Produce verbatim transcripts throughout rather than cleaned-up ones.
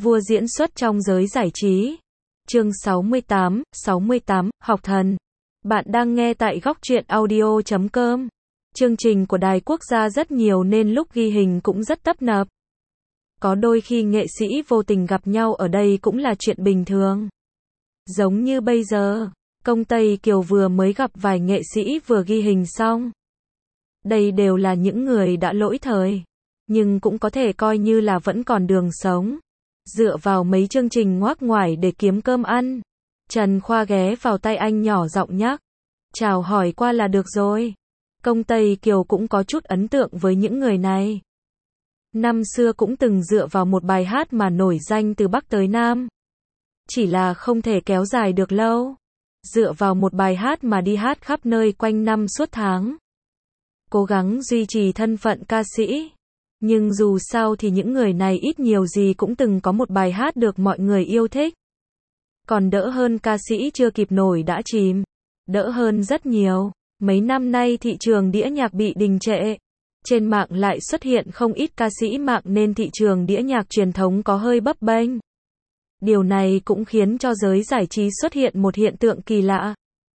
Vua diễn xuất trong giới giải trí. Chương sáu mươi tám, sáu mươi tám, Học thần. Bạn đang nghe tại góc truyện audio chấm com. Chương trình của Đài Quốc gia rất nhiều nên lúc ghi hình cũng rất tấp nập. Có đôi khi nghệ sĩ vô tình gặp nhau ở đây cũng là chuyện bình thường. Giống như bây giờ, Công Tây Kiều vừa mới gặp vài nghệ sĩ vừa ghi hình xong. Đây đều là những người đã lỗi thời, nhưng cũng có thể coi như là vẫn còn đường sống. Dựa vào mấy chương trình ngoác ngoải để kiếm cơm ăn. Trần Khoa ghé vào tay anh nhỏ giọng nhắc. Chào hỏi qua là được rồi. Công Tây Kiều cũng có chút ấn tượng với những người này. Năm xưa cũng từng dựa vào một bài hát mà nổi danh từ Bắc tới Nam. Chỉ là không thể kéo dài được lâu. Dựa vào một bài hát mà đi hát khắp nơi quanh năm suốt tháng. Cố gắng duy trì thân phận ca sĩ. Nhưng dù sao thì những người này ít nhiều gì cũng từng có một bài hát được mọi người yêu thích. Còn đỡ hơn ca sĩ chưa kịp nổi đã chìm. Đỡ hơn rất nhiều. Mấy năm nay thị trường đĩa nhạc bị đình trệ. Trên mạng lại xuất hiện không ít ca sĩ mạng nên thị trường đĩa nhạc truyền thống có hơi bấp bênh. Điều này cũng khiến cho giới giải trí xuất hiện một hiện tượng kỳ lạ.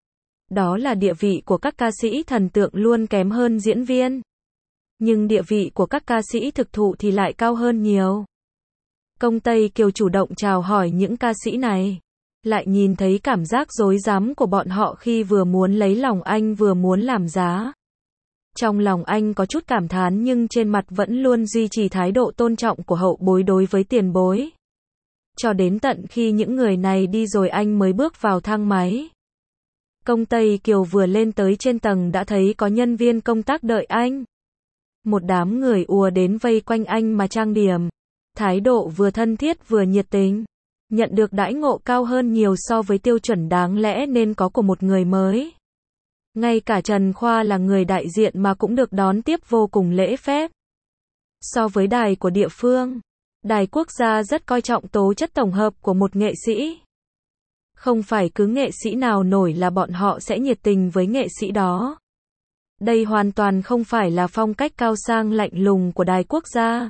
Đó là địa vị của các ca sĩ thần tượng luôn kém hơn diễn viên. Nhưng địa vị của các ca sĩ thực thụ thì lại cao hơn nhiều. Công Tây Kiều chủ động chào hỏi những ca sĩ này. Lại nhìn thấy cảm giác rối rắm của bọn họ khi vừa muốn lấy lòng anh vừa muốn làm giá. Trong lòng anh có chút cảm thán nhưng trên mặt vẫn luôn duy trì thái độ tôn trọng của hậu bối đối với tiền bối. Cho đến tận khi những người này đi rồi anh mới bước vào thang máy. Công Tây Kiều vừa lên tới trên tầng đã thấy có nhân viên công tác đợi anh. Một đám người ùa đến vây quanh anh mà trang điểm. Thái độ vừa thân thiết vừa nhiệt tình. Nhận được đãi ngộ cao hơn nhiều so với tiêu chuẩn đáng lẽ nên có của một người mới. Ngay cả Trần Khoa là người đại diện mà cũng được đón tiếp vô cùng lễ phép. So với đài của địa phương, Đài Quốc gia rất coi trọng tố chất tổng hợp của một nghệ sĩ. Không phải cứ nghệ sĩ nào nổi là bọn họ sẽ nhiệt tình với nghệ sĩ đó. Đây hoàn toàn không phải là phong cách cao sang lạnh lùng của Đài Quốc gia.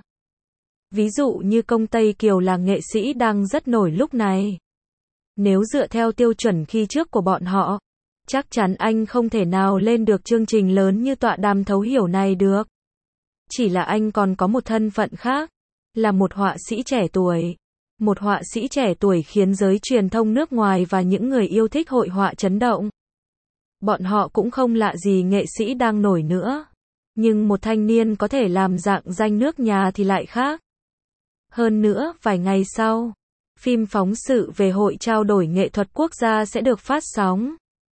Ví dụ như Công Tây Kiều là nghệ sĩ đang rất nổi lúc này. Nếu dựa theo tiêu chuẩn khi trước của bọn họ, chắc chắn anh không thể nào lên được chương trình lớn như tọa đàm thấu hiểu này được. Chỉ là anh còn có một thân phận khác, là một họa sĩ trẻ tuổi. Một họa sĩ trẻ tuổi khiến giới truyền thông nước ngoài và những người yêu thích hội họa chấn động. Bọn họ cũng không lạ gì nghệ sĩ đang nổi nữa. Nhưng một thanh niên có thể làm rạng danh nước nhà thì lại khác. Hơn nữa, vài ngày sau, phim phóng sự về Hội trao đổi nghệ thuật quốc gia sẽ được phát sóng.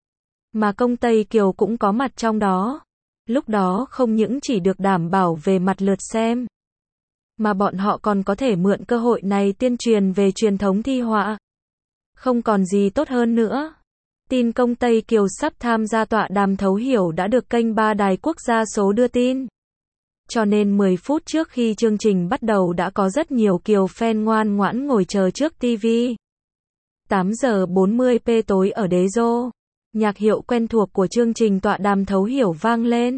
Mà Công Tây Kiều cũng có mặt trong đó. Lúc đó không những chỉ được đảm bảo về mặt lượt xem, mà bọn họ còn có thể mượn cơ hội này tuyên truyền về truyền thống thi họa. Không còn gì tốt hơn nữa. Tin Công Tây Kiều sắp tham gia tọa đàm thấu hiểu đã được kênh ba Đài Quốc gia số đưa tin. Cho nên mười phút trước khi chương trình bắt đầu đã có rất nhiều Kiều fan ngoan ngoãn ngồi chờ trước ti vi. tám giờ bốn mươi phút tối ở Đế Đô, nhạc hiệu quen thuộc của chương trình tọa đàm thấu hiểu vang lên.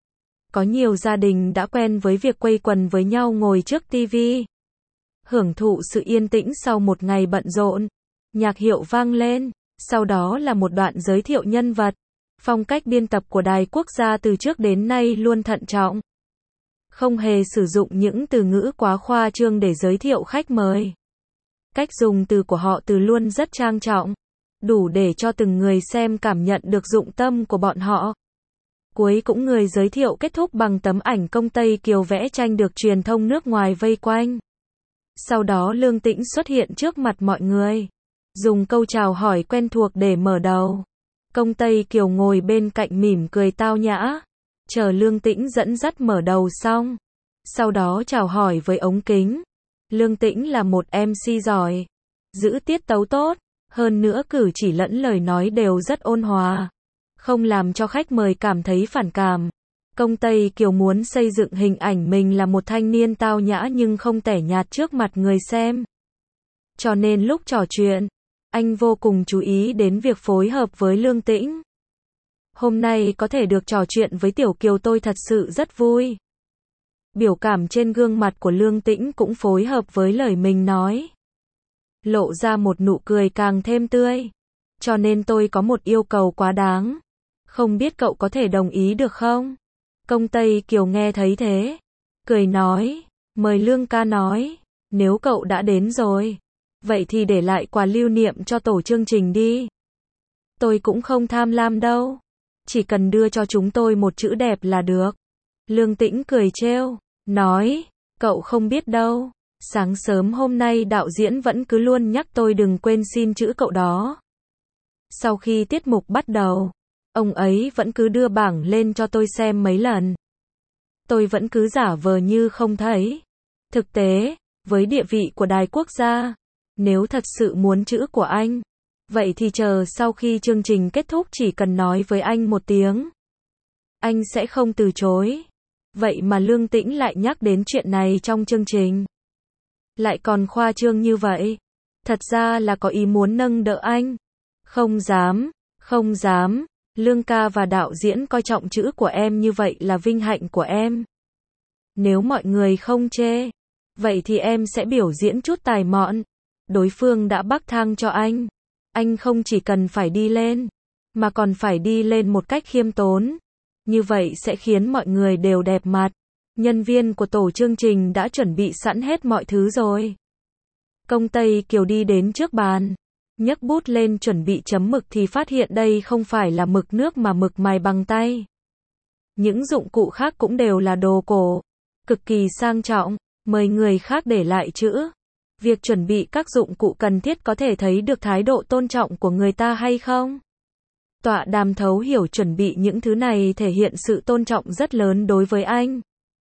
Có nhiều gia đình đã quen với việc quây quần với nhau ngồi trước ti vi. Hưởng thụ sự yên tĩnh sau một ngày bận rộn. Nhạc hiệu vang lên, sau đó là một đoạn giới thiệu nhân vật. Phong cách biên tập của Đài Quốc gia từ trước đến nay luôn thận trọng. Không hề sử dụng những từ ngữ quá khoa trương để giới thiệu khách mời. Cách dùng từ của họ từ luôn rất trang trọng, đủ để cho từng người xem cảm nhận được dụng tâm của bọn họ. Cuối cũng người giới thiệu kết thúc bằng tấm ảnh Công Tây Kiều vẽ tranh được truyền thông nước ngoài vây quanh. Sau đó Lương Tĩnh xuất hiện trước mặt mọi người, dùng câu chào hỏi quen thuộc để mở đầu. Công Tây Kiều ngồi bên cạnh mỉm cười tao nhã, chờ Lương Tĩnh dẫn dắt mở đầu xong. Sau đó chào hỏi với ống kính. Lương Tĩnh là một em xê giỏi, giữ tiết tấu tốt, hơn nữa cử chỉ lẫn lời nói đều rất ôn hòa, không làm cho khách mời cảm thấy phản cảm. Công Tây Kiều muốn xây dựng hình ảnh mình là một thanh niên tao nhã nhưng không tẻ nhạt trước mặt người xem. Cho nên lúc trò chuyện, anh vô cùng chú ý đến việc phối hợp với Lương Tĩnh. Hôm nay có thể được trò chuyện với Tiểu Kiều tôi thật sự rất vui. Biểu cảm trên gương mặt của Lương Tĩnh cũng phối hợp với lời mình nói. lộ ra một nụ cười càng thêm tươi. Cho nên tôi có một yêu cầu quá đáng. Không biết cậu có thể đồng ý được không? Công Tây Kiều nghe thấy thế, cười nói, mời Lương ca nói, nếu cậu đã đến rồi, vậy thì để lại quà lưu niệm cho tổ chương trình đi. Tôi cũng không tham lam đâu, chỉ cần đưa cho chúng tôi một chữ đẹp là được. Lương Tĩnh cười trêu, nói, cậu không biết đâu, sáng sớm hôm nay đạo diễn vẫn cứ luôn nhắc tôi đừng quên xin chữ cậu đó. Sau khi tiết mục bắt đầu, ông ấy vẫn cứ đưa bảng lên cho tôi xem mấy lần. Tôi vẫn cứ giả vờ như không thấy. Thực tế, với địa vị của đài quốc gia, nếu thật sự muốn chữ của anh, vậy thì chờ sau khi chương trình kết thúc chỉ cần nói với anh một tiếng. Anh sẽ không từ chối. Vậy mà Lương Tĩnh lại nhắc đến chuyện này trong chương trình. Lại còn khoa trương như vậy. Thật ra là có ý muốn nâng đỡ anh. Không dám, không dám. Lương ca và đạo diễn coi trọng chữ của em như vậy là vinh hạnh của em. Nếu mọi người không chê, vậy thì em sẽ biểu diễn chút tài mọn. Đối phương đã bắc thang cho anh. Anh không chỉ cần phải đi lên, mà còn phải đi lên một cách khiêm tốn. Như vậy sẽ khiến mọi người đều đẹp mặt. Nhân viên của tổ chương trình đã chuẩn bị sẵn hết mọi thứ rồi. Công Tây Kiều đi đến trước bàn, nhấc bút lên chuẩn bị chấm mực thì phát hiện đây không phải là mực nước mà mực mài bằng tay. Những dụng cụ khác cũng đều là đồ cổ, cực kỳ sang trọng, mời người khác để lại chữ. Việc chuẩn bị các dụng cụ cần thiết có thể thấy được thái độ tôn trọng của người ta hay không? Tọa đàm thấu hiểu chuẩn bị những thứ này thể hiện sự tôn trọng rất lớn đối với anh.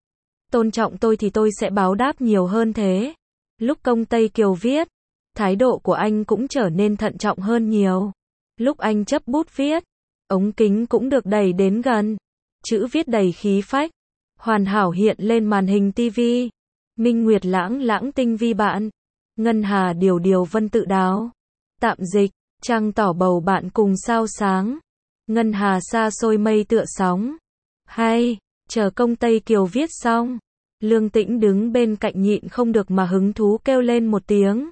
Tôn trọng tôi thì tôi sẽ báo đáp nhiều hơn thế. Lúc Công Tây Kiều viết, thái độ của anh cũng trở nên thận trọng hơn nhiều. Lúc anh chấp bút viết, ống kính cũng được đẩy đến gần. Chữ viết đầy khí phách, hoàn hảo hiện lên màn hình tivi. Minh Nguyệt lãng lãng tinh vi bạn. Ngân Hà điều điều vân tự đáo. Tạm dịch, trăng tỏ bầu bạn cùng sao sáng. Ngân Hà xa xôi mây tựa sóng. Hay, chờ Công Tây Kiều viết xong. Lương Tĩnh đứng bên cạnh nhịn không được mà hứng thú kêu lên một tiếng.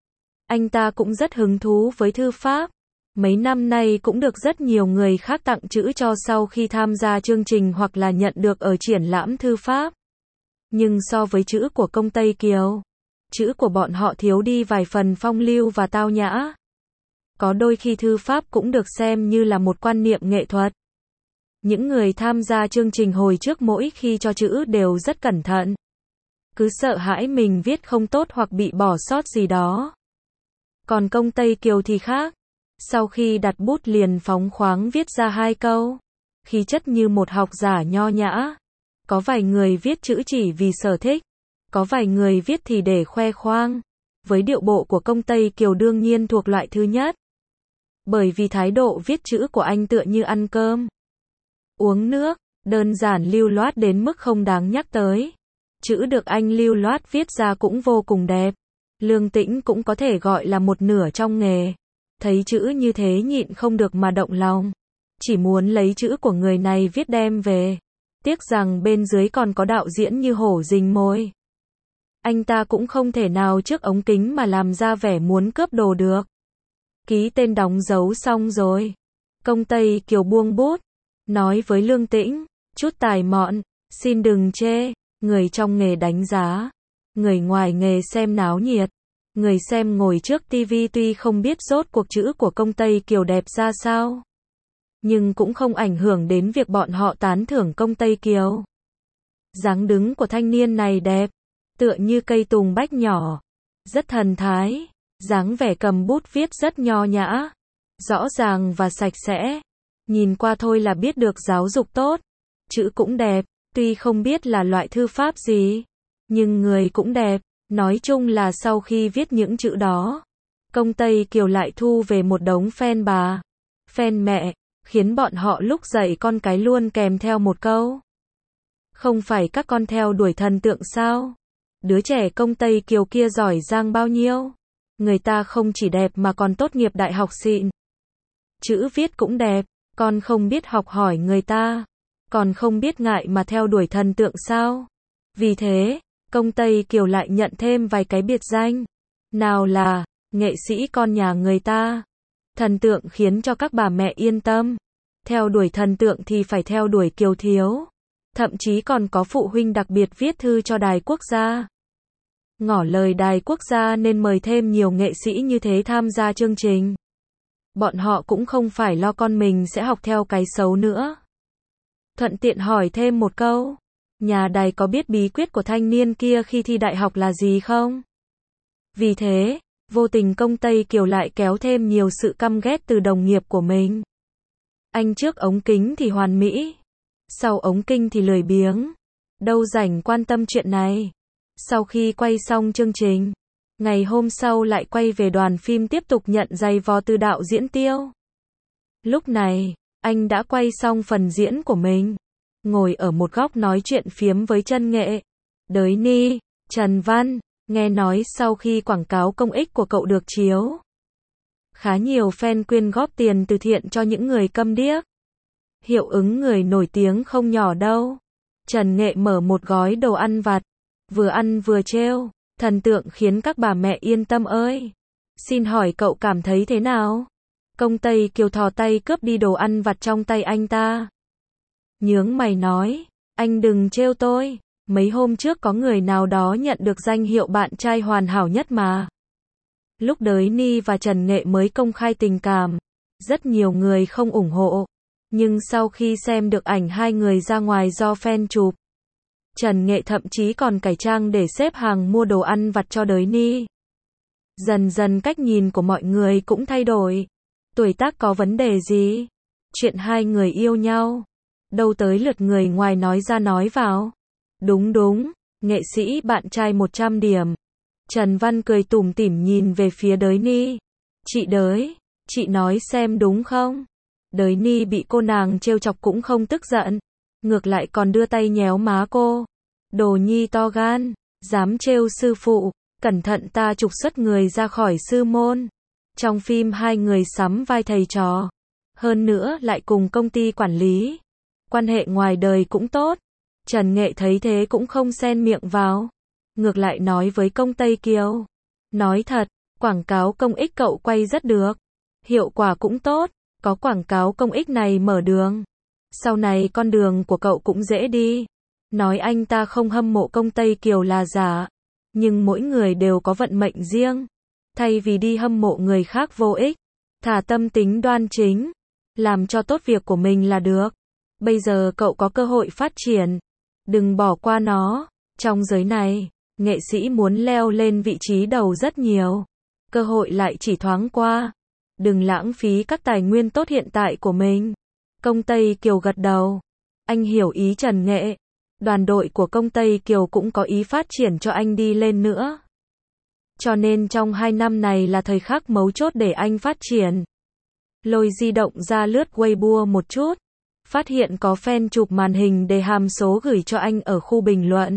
Anh ta cũng rất hứng thú với thư pháp. Mấy năm nay cũng được rất nhiều người khác tặng chữ cho sau khi tham gia chương trình hoặc là nhận được ở triển lãm thư pháp. Nhưng so với chữ của Công Tây Kiều, chữ của bọn họ thiếu đi vài phần phong lưu và tao nhã. Có đôi khi thư pháp cũng được xem như là một quan niệm nghệ thuật. Những người tham gia chương trình hồi trước mỗi khi cho chữ đều rất cẩn thận. Cứ sợ hãi mình viết không tốt hoặc bị bỏ sót gì đó. Còn Công Tây Kiều thì khác. Sau khi đặt bút liền phóng khoáng viết ra hai câu. Khí chất như một học giả nho nhã. Có vài người viết chữ chỉ vì sở thích. Có vài người viết thì để khoe khoang. Với điệu bộ của Công Tây Kiều đương nhiên thuộc loại thứ nhất. Bởi vì thái độ viết chữ của anh tựa như ăn cơm, uống nước, đơn giản lưu loát đến mức không đáng nhắc tới. Chữ được anh lưu loát viết ra cũng vô cùng đẹp. Lương Tĩnh cũng có thể gọi là một nửa trong nghề. Thấy chữ như thế nhịn không được mà động lòng. Chỉ muốn lấy chữ của người này viết đem về. Tiếc rằng bên dưới còn có đạo diễn như hổ rình mồi. Anh ta cũng không thể nào trước ống kính mà làm ra vẻ muốn cướp đồ được. Ký tên đóng dấu xong rồi. Công Tây Kiều buông bút, nói với Lương Tĩnh, chút tài mọn, xin đừng chê, người trong nghề đánh giá, người ngoài nghề xem náo nhiệt. Người xem ngồi trước tivi tuy không biết rốt cuộc chữ của Công Tây Kiều đẹp ra sao, nhưng cũng không ảnh hưởng đến việc bọn họ tán thưởng Công Tây Kiều. Dáng đứng của thanh niên này đẹp, tựa như cây tùng bách nhỏ, rất thần thái, dáng vẻ cầm bút viết rất nho nhã, rõ ràng và sạch sẽ. Nhìn qua thôi là biết được giáo dục tốt. Chữ cũng đẹp, tuy không biết là loại thư pháp gì, nhưng người cũng đẹp. Nói chung là sau khi viết những chữ đó, Công Tây Kiều lại thu về một đống fan bà, fan mẹ, khiến bọn họ lúc dạy con cái luôn kèm theo một câu. Không phải các con theo đuổi thần tượng sao? Đứa trẻ Công Tây Kiều kia giỏi giang bao nhiêu? Người ta không chỉ đẹp mà còn tốt nghiệp đại học xịn. Chữ viết cũng đẹp, con không biết học hỏi người ta, còn không biết ngại mà theo đuổi thần tượng sao? Vì thế, Công Tây Kiều lại nhận thêm vài cái biệt danh. Nào là nghệ sĩ con nhà người ta. Thần tượng khiến cho các bà mẹ yên tâm. Theo đuổi thần tượng thì phải theo đuổi Kiều Thiếu. Thậm chí còn có phụ huynh đặc biệt viết thư cho Đài Quốc gia. Ngỏ lời Đài Quốc gia nên mời thêm nhiều nghệ sĩ như thế tham gia chương trình. Bọn họ cũng không phải lo con mình sẽ học theo cái xấu nữa. Thuận tiện hỏi thêm một câu. Nhà Đài có biết bí quyết của thanh niên kia khi thi đại học là gì không? Vì thế, vô tình công Tây Kiều lại kéo thêm nhiều sự căm ghét từ đồng nghiệp của mình. Anh trước ống kính thì hoàn mỹ. Sau ống kinh thì lười biếng. Đâu rảnh quan tâm chuyện này. Sau khi quay xong chương trình, ngày hôm sau lại quay về đoàn phim tiếp tục nhận giày vò từ đạo diễn Tiêu. Lúc này, anh đã quay xong phần diễn của mình. Ngồi ở một góc nói chuyện phiếm với chân nghệ. Đới Ni, Trần Văn, nghe nói sau khi quảng cáo công ích của cậu được chiếu, khá nhiều fan quyên góp tiền từ thiện cho những người câm điếc. Hiệu ứng người nổi tiếng không nhỏ đâu. Trần Nghệ mở một gói đồ ăn vặt, vừa ăn vừa trêu, thần tượng khiến các bà mẹ yên tâm ơi. Xin hỏi cậu cảm thấy thế nào? Công Tây Kiều thò tay cướp đi đồ ăn vặt trong tay anh ta. Nhướng mày nói, anh đừng trêu tôi, mấy hôm trước có người nào đó nhận được danh hiệu bạn trai hoàn hảo nhất mà. Lúc Đới Ni và Trần Nghệ mới công khai tình cảm, rất nhiều người không ủng hộ. Nhưng sau khi xem được ảnh hai người ra ngoài do fan chụp, Trần Nghệ thậm chí còn cải trang để xếp hàng mua đồ ăn vặt cho Đới Ni. Dần dần cách nhìn của mọi người cũng thay đổi. Tuổi tác có vấn đề gì? Chuyện hai người yêu nhau. Đâu tới lượt người ngoài nói ra nói vào. Đúng đúng, nghệ sĩ bạn trai một trăm điểm. Trần Văn cười tủm tỉm nhìn về phía Đới Ni. Chị Đới, chị nói xem đúng không? Đới Ni bị cô nàng trêu chọc cũng không tức giận. Ngược lại còn đưa tay nhéo má cô. Đồ nhi to gan, dám trêu sư phụ, cẩn thận ta trục xuất người ra khỏi sư môn. Trong phim hai người sắm vai thầy trò. Hơn nữa lại cùng công ty quản lý. Quan hệ ngoài đời cũng tốt. Trần Nghệ thấy thế cũng không xen miệng vào. Ngược lại nói với công Tây Kiều. Nói thật, quảng cáo công ích cậu quay rất được. Hiệu quả cũng tốt, có quảng cáo công ích này mở đường. Sau này con đường của cậu cũng dễ đi. Nói anh ta không hâm mộ công Tây Kiều là giả. Nhưng mỗi người đều có vận mệnh riêng. Thay vì đi hâm mộ người khác vô ích, thả tâm tính đoan chính. Làm cho tốt việc của mình là được. Bây giờ cậu có cơ hội phát triển. Đừng bỏ qua nó. Trong giới này, nghệ sĩ muốn leo lên vị trí đầu rất nhiều. Cơ hội lại chỉ thoáng qua. Đừng lãng phí các tài nguyên tốt hiện tại của mình. Công Tây Kiều gật đầu. Anh hiểu ý Trần Nghệ. Đoàn đội của công Tây Kiều cũng có ý phát triển cho anh đi lên nữa. Cho nên trong hai năm này là thời khắc mấu chốt để anh phát triển. Lôi di động ra lướt Weibo một chút. Phát hiện có fan chụp màn hình để hàm số gửi cho anh ở khu bình luận.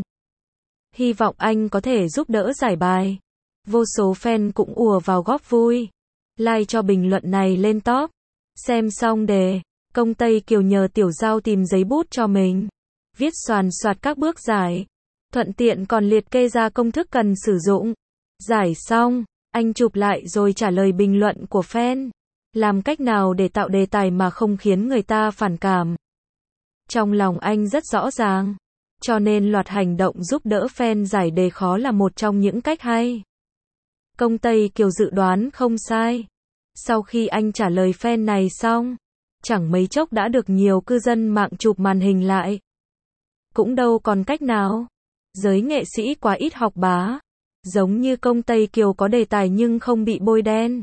Hy vọng anh có thể giúp đỡ giải bài. Vô số fan cũng ùa vào góp vui. Like cho bình luận này lên top. Xem xong đề, công Tây Kiều nhờ Tiểu Giao tìm giấy bút cho mình. Viết xoàn xoạt các bước giải. Thuận tiện còn liệt kê ra công thức cần sử dụng. Giải xong, anh chụp lại rồi trả lời bình luận của fan. Làm cách nào để tạo đề tài mà không khiến người ta phản cảm. Trong lòng anh rất rõ ràng. Cho nên loạt hành động giúp đỡ fan giải đề khó là một trong những cách hay. Công Tây Kiều dự đoán không sai. Sau khi anh trả lời fan này xong, chẳng mấy chốc đã được nhiều cư dân mạng chụp màn hình lại. Cũng đâu còn cách nào. Giới nghệ sĩ quá ít học bá. Giống như công Tây Kiều có đề tài nhưng không bị bôi đen.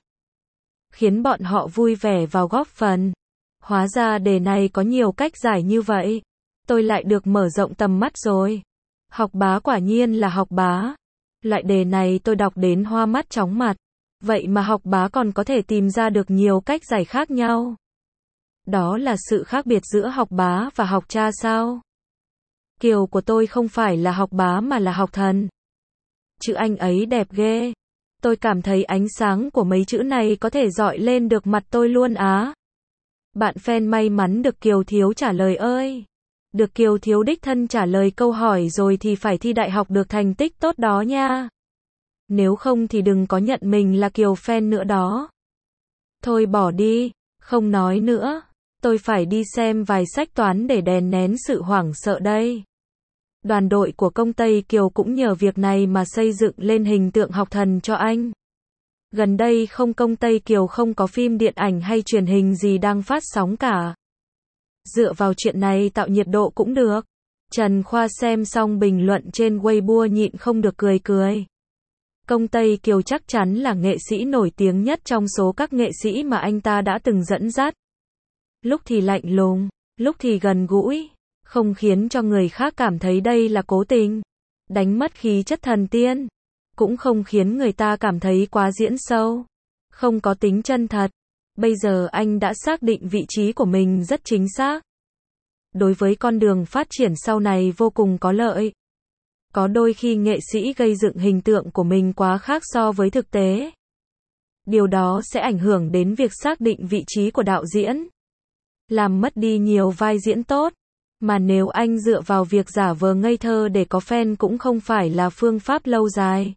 Khiến bọn họ vui vẻ vào góp phần. Hóa ra đề này có nhiều cách giải như vậy. Tôi lại được mở rộng tầm mắt rồi. Học bá quả nhiên là học bá. Loại đề này tôi đọc đến hoa mắt chóng mặt. Vậy mà học bá còn có thể tìm ra được nhiều cách giải khác nhau. Đó là sự khác biệt giữa học bá và học cha sao? Kiều của tôi không phải là học bá mà là học thần. Chữ anh ấy đẹp ghê. Tôi cảm thấy ánh sáng của mấy chữ này có thể dọi lên được mặt tôi luôn á. Bạn fan may mắn được Kiều Thiếu trả lời ơi. Được Kiều Thiếu đích thân trả lời câu hỏi rồi thì phải thi đại học được thành tích tốt đó nha. Nếu không thì đừng có nhận mình là Kiều fan nữa đó. Thôi bỏ đi, không nói nữa. Tôi phải đi xem vài sách toán để đè nén sự hoảng sợ đây. Đoàn đội của công Tây Kiều cũng nhờ việc này mà xây dựng lên hình tượng học thần cho anh. Gần đây không công Tây Kiều không có phim điện ảnh hay truyền hình gì đang phát sóng cả. Dựa vào chuyện này tạo nhiệt độ cũng được. Trần Khoa xem xong bình luận trên Weibo nhịn không được cười cười. Công Tây Kiều chắc chắn là nghệ sĩ nổi tiếng nhất trong số các nghệ sĩ mà anh ta đã từng dẫn dắt. Lúc thì lạnh lùng, lúc thì gần gũi, không khiến cho người khác cảm thấy đây là cố tình, đánh mất khí chất thần tiên, cũng không khiến người ta cảm thấy quá diễn sâu, không có tính chân thật. Bây giờ anh đã xác định vị trí của mình rất chính xác. Đối với con đường phát triển sau này vô cùng có lợi. Có đôi khi nghệ sĩ gây dựng hình tượng của mình quá khác so với thực tế. Điều đó sẽ ảnh hưởng đến việc xác định vị trí của đạo diễn. Làm mất đi nhiều vai diễn tốt. Mà nếu anh dựa vào việc giả vờ ngây thơ để có fan cũng không phải là phương pháp lâu dài.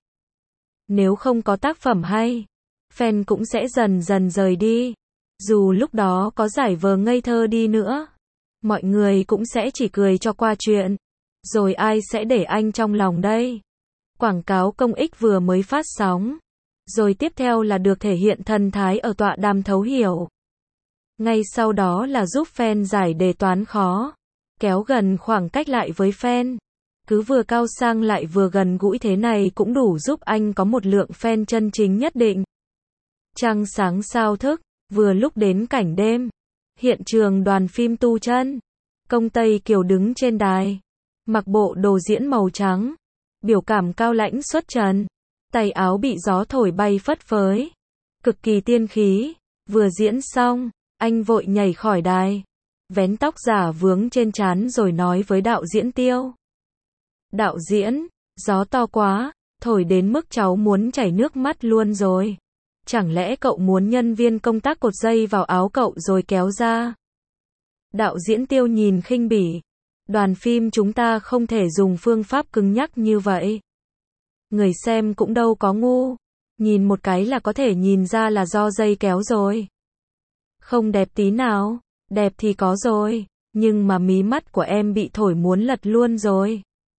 Nếu không có tác phẩm hay, fan cũng sẽ dần dần rời đi. Dù lúc đó có giải vờ ngây thơ đi nữa, mọi người cũng sẽ chỉ cười cho qua chuyện. Rồi ai sẽ để anh trong lòng đây? Quảng cáo công ích vừa mới phát sóng. Rồi tiếp theo là được thể hiện thần thái ở tọa đàm thấu hiểu. Ngay sau đó là giúp fan giải đề toán khó. Kéo gần khoảng cách lại với fan. Cứ vừa cao sang lại vừa gần gũi thế này cũng đủ giúp anh có một lượng fan chân chính nhất định. Trăng sáng sao thức, vừa lúc đến cảnh đêm. Hiện trường đoàn phim tu chân. Công Tây Kiều đứng trên đài. Mặc bộ đồ diễn màu trắng. Biểu cảm cao lãnh xuất trần. Tay áo bị gió thổi bay phất phới. Cực kỳ tiên khí. Vừa diễn xong, anh vội nhảy khỏi đài. Vén tóc giả vướng trên trán rồi nói với đạo diễn Tiêu. Đạo diễn, gió to quá, thổi đến mức cháu muốn chảy nước mắt luôn rồi. Chẳng lẽ cậu muốn nhân viên công tác cột dây vào áo cậu rồi kéo ra? Đạo diễn Tiêu nhìn khinh bỉ. Đoàn phim chúng ta không thể dùng phương pháp cứng nhắc như vậy. Người xem cũng đâu có ngu. Nhìn một cái là có thể nhìn ra là do dây kéo rồi. Không đẹp tí nào. Đẹp thì có rồi. Nhưng mà mí mắt của em bị thổi muốn lật luôn rồi.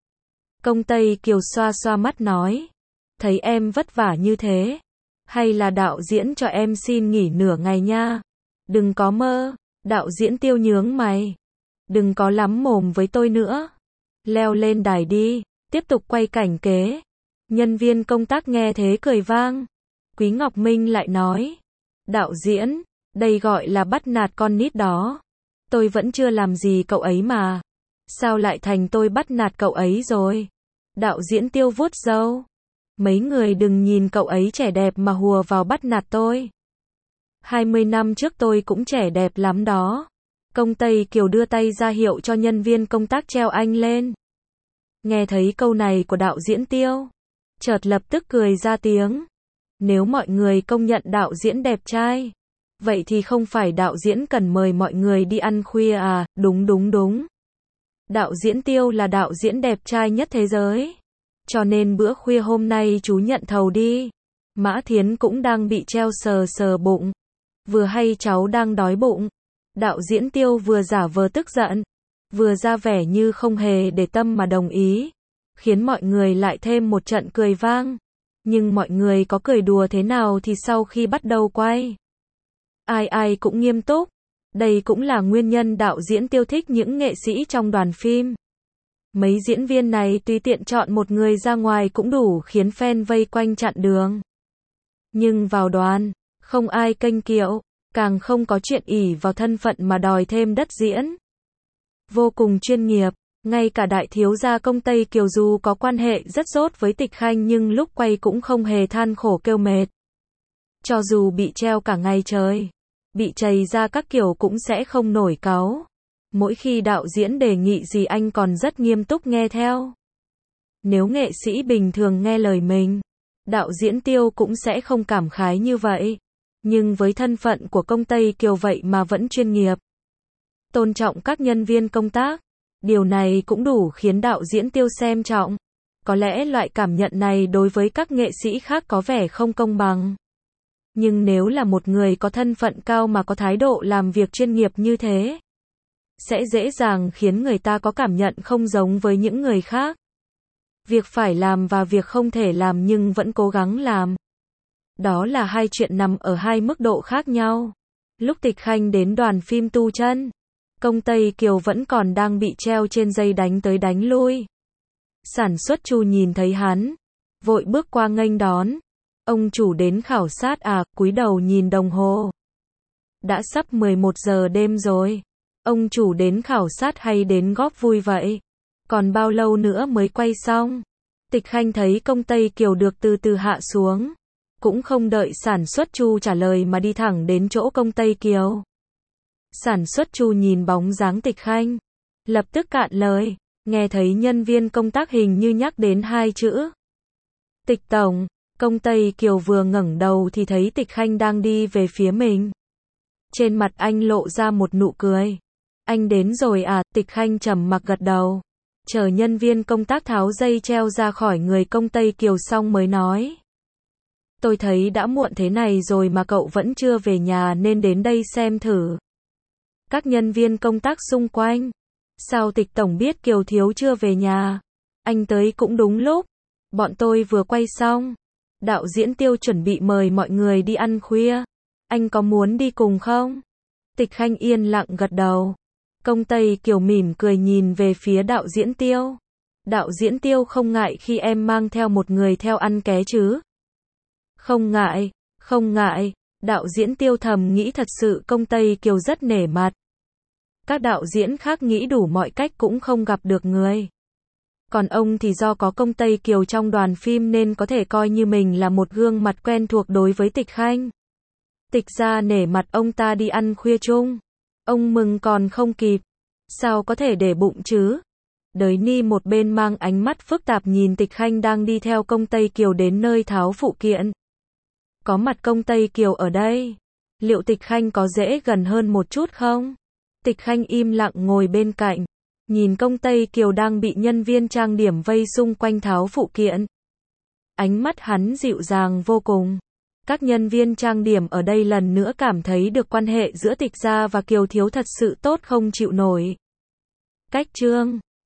Công Tây Kiều xoa xoa mắt nói. Thấy em vất vả như thế. Hay là đạo diễn cho em xin nghỉ nửa ngày nha. Đừng có mơ. Đạo diễn Tiêu nhướng mày. Đừng có lắm mồm với tôi nữa. Leo lên đài đi. Tiếp tục quay cảnh kế. Nhân viên công tác nghe thế cười vang. Quý Ngọc Minh lại nói. Đạo diễn, đây gọi là bắt nạt con nít đó. Tôi vẫn chưa làm gì cậu ấy mà. Sao lại thành tôi bắt nạt cậu ấy rồi? Đạo diễn Tiêu vuốt râu. Mấy người đừng nhìn cậu ấy trẻ đẹp mà hùa vào bắt nạt tôi. hai mươi năm trước tôi cũng trẻ đẹp lắm đó. Công Tây Kiều đưa tay ra hiệu cho nhân viên công tác treo anh lên. Nghe thấy câu này của đạo diễn Tiêu, chợt lập tức cười ra tiếng. Nếu mọi người công nhận đạo diễn đẹp trai, vậy thì không phải đạo diễn cần mời mọi người đi ăn khuya à? Đúng đúng đúng. Đạo diễn Tiêu là đạo diễn đẹp trai nhất thế giới. Cho nên bữa khuya hôm nay chú nhận thầu đi. Mã Thiến cũng đang bị treo sờ sờ bụng. Vừa hay cháu đang đói bụng. Đạo diễn Tiêu vừa giả vờ tức giận, vừa ra vẻ như không hề để tâm mà đồng ý, khiến mọi người lại thêm một trận cười vang. Nhưng mọi người có cười đùa thế nào thì sau khi bắt đầu quay, ai ai cũng nghiêm túc. Đây cũng là nguyên nhân đạo diễn Tiêu thích những nghệ sĩ trong đoàn phim. Mấy diễn viên này tùy tiện chọn một người ra ngoài cũng đủ khiến fan vây quanh chặn đường. Nhưng vào đoàn, không ai kênh kiệu, càng không có chuyện ỷ vào thân phận mà đòi thêm đất diễn. Vô cùng chuyên nghiệp, ngay cả đại thiếu gia Công Tây Kiều dù có quan hệ rất tốt với Tịch Khanh nhưng lúc quay cũng không hề than khổ kêu mệt. Cho dù bị treo cả ngày trời, bị chày ra các kiểu cũng sẽ không nổi cáu. Mỗi khi đạo diễn đề nghị gì anh còn rất nghiêm túc nghe theo. Nếu nghệ sĩ bình thường nghe lời mình, đạo diễn Tiêu cũng sẽ không cảm khái như vậy. Nhưng với thân phận của Công Tây Kiều vậy mà vẫn chuyên nghiệp, tôn trọng các nhân viên công tác, điều này cũng đủ khiến đạo diễn Tiêu xem trọng. Có lẽ loại cảm nhận này đối với các nghệ sĩ khác có vẻ không công bằng. Nhưng nếu là một người có thân phận cao mà có thái độ làm việc chuyên nghiệp như thế, sẽ dễ dàng khiến người ta có cảm nhận không giống với những người khác. Việc phải làm và việc không thể làm nhưng vẫn cố gắng làm. Đó là hai chuyện nằm ở hai mức độ khác nhau. Lúc Tịch Khanh đến đoàn phim tu chân, Công Tây Kiều vẫn còn đang bị treo trên dây đánh tới đánh lui. Sản xuất Chu nhìn thấy hắn, vội bước qua nghênh đón. Ông chủ đến khảo sát à, cúi đầu nhìn đồng hồ. Đã sắp mười một giờ đêm rồi. Ông chủ đến khảo sát hay đến góp vui vậy? Còn bao lâu nữa mới quay xong? Tịch Khanh thấy Công Tây Kiều được từ từ hạ xuống. Cũng không đợi sản xuất Chu trả lời mà đi thẳng đến chỗ Công Tây Kiều. Sản xuất Chu nhìn bóng dáng Tịch Khanh, lập tức cạn lời, nghe thấy nhân viên công tác hình như nhắc đến hai chữ. Tịch tổng. Công Tây Kiều vừa ngẩng đầu thì thấy Tịch Khanh đang đi về phía mình. Trên mặt anh lộ ra một nụ cười. Anh đến rồi à? Tịch Khanh trầm mặc gật đầu. Chờ nhân viên công tác tháo dây treo ra khỏi người Công Tây Kiều xong mới nói. Tôi thấy đã muộn thế này rồi mà cậu vẫn chưa về nhà nên đến đây xem thử. Các nhân viên công tác xung quanh. Sao Tịch tổng biết Kiều thiếu chưa về nhà? Anh tới cũng đúng lúc. Bọn tôi vừa quay xong. Đạo diễn Tiêu chuẩn bị mời mọi người đi ăn khuya. Anh có muốn đi cùng không? Tịch Khanh yên lặng gật đầu. Công Tây Kiều mỉm cười nhìn về phía đạo diễn Tiêu. Đạo diễn Tiêu không ngại khi em mang theo một người theo ăn ké chứ? Không ngại, không ngại. Đạo diễn Tiêu thầm nghĩ thật sự Công Tây Kiều rất nể mặt. Các đạo diễn khác nghĩ đủ mọi cách cũng không gặp được người. Còn ông thì do có Công Tây Kiều trong đoàn phim nên có thể coi như mình là một gương mặt quen thuộc đối với Tịch Khanh. Tịch ra nể mặt ông ta đi ăn khuya chung. Ông mừng còn không kịp. Sao có thể để bụng chứ? Đới Ni một bên mang ánh mắt phức tạp nhìn Tịch Khanh đang đi theo Công Tây Kiều đến nơi tháo phụ kiện. Có mặt Công Tây Kiều ở đây. Liệu Tịch Khanh có dễ gần hơn một chút không? Tịch Khanh im lặng ngồi bên cạnh. Nhìn Công Tây Kiều đang bị nhân viên trang điểm vây xung quanh tháo phụ kiện. Ánh mắt hắn dịu dàng vô cùng. Các nhân viên trang điểm ở đây lần nữa cảm thấy được quan hệ giữa Tịch gia và Kiều thiếu thật sự tốt không chịu nổi. Cách chương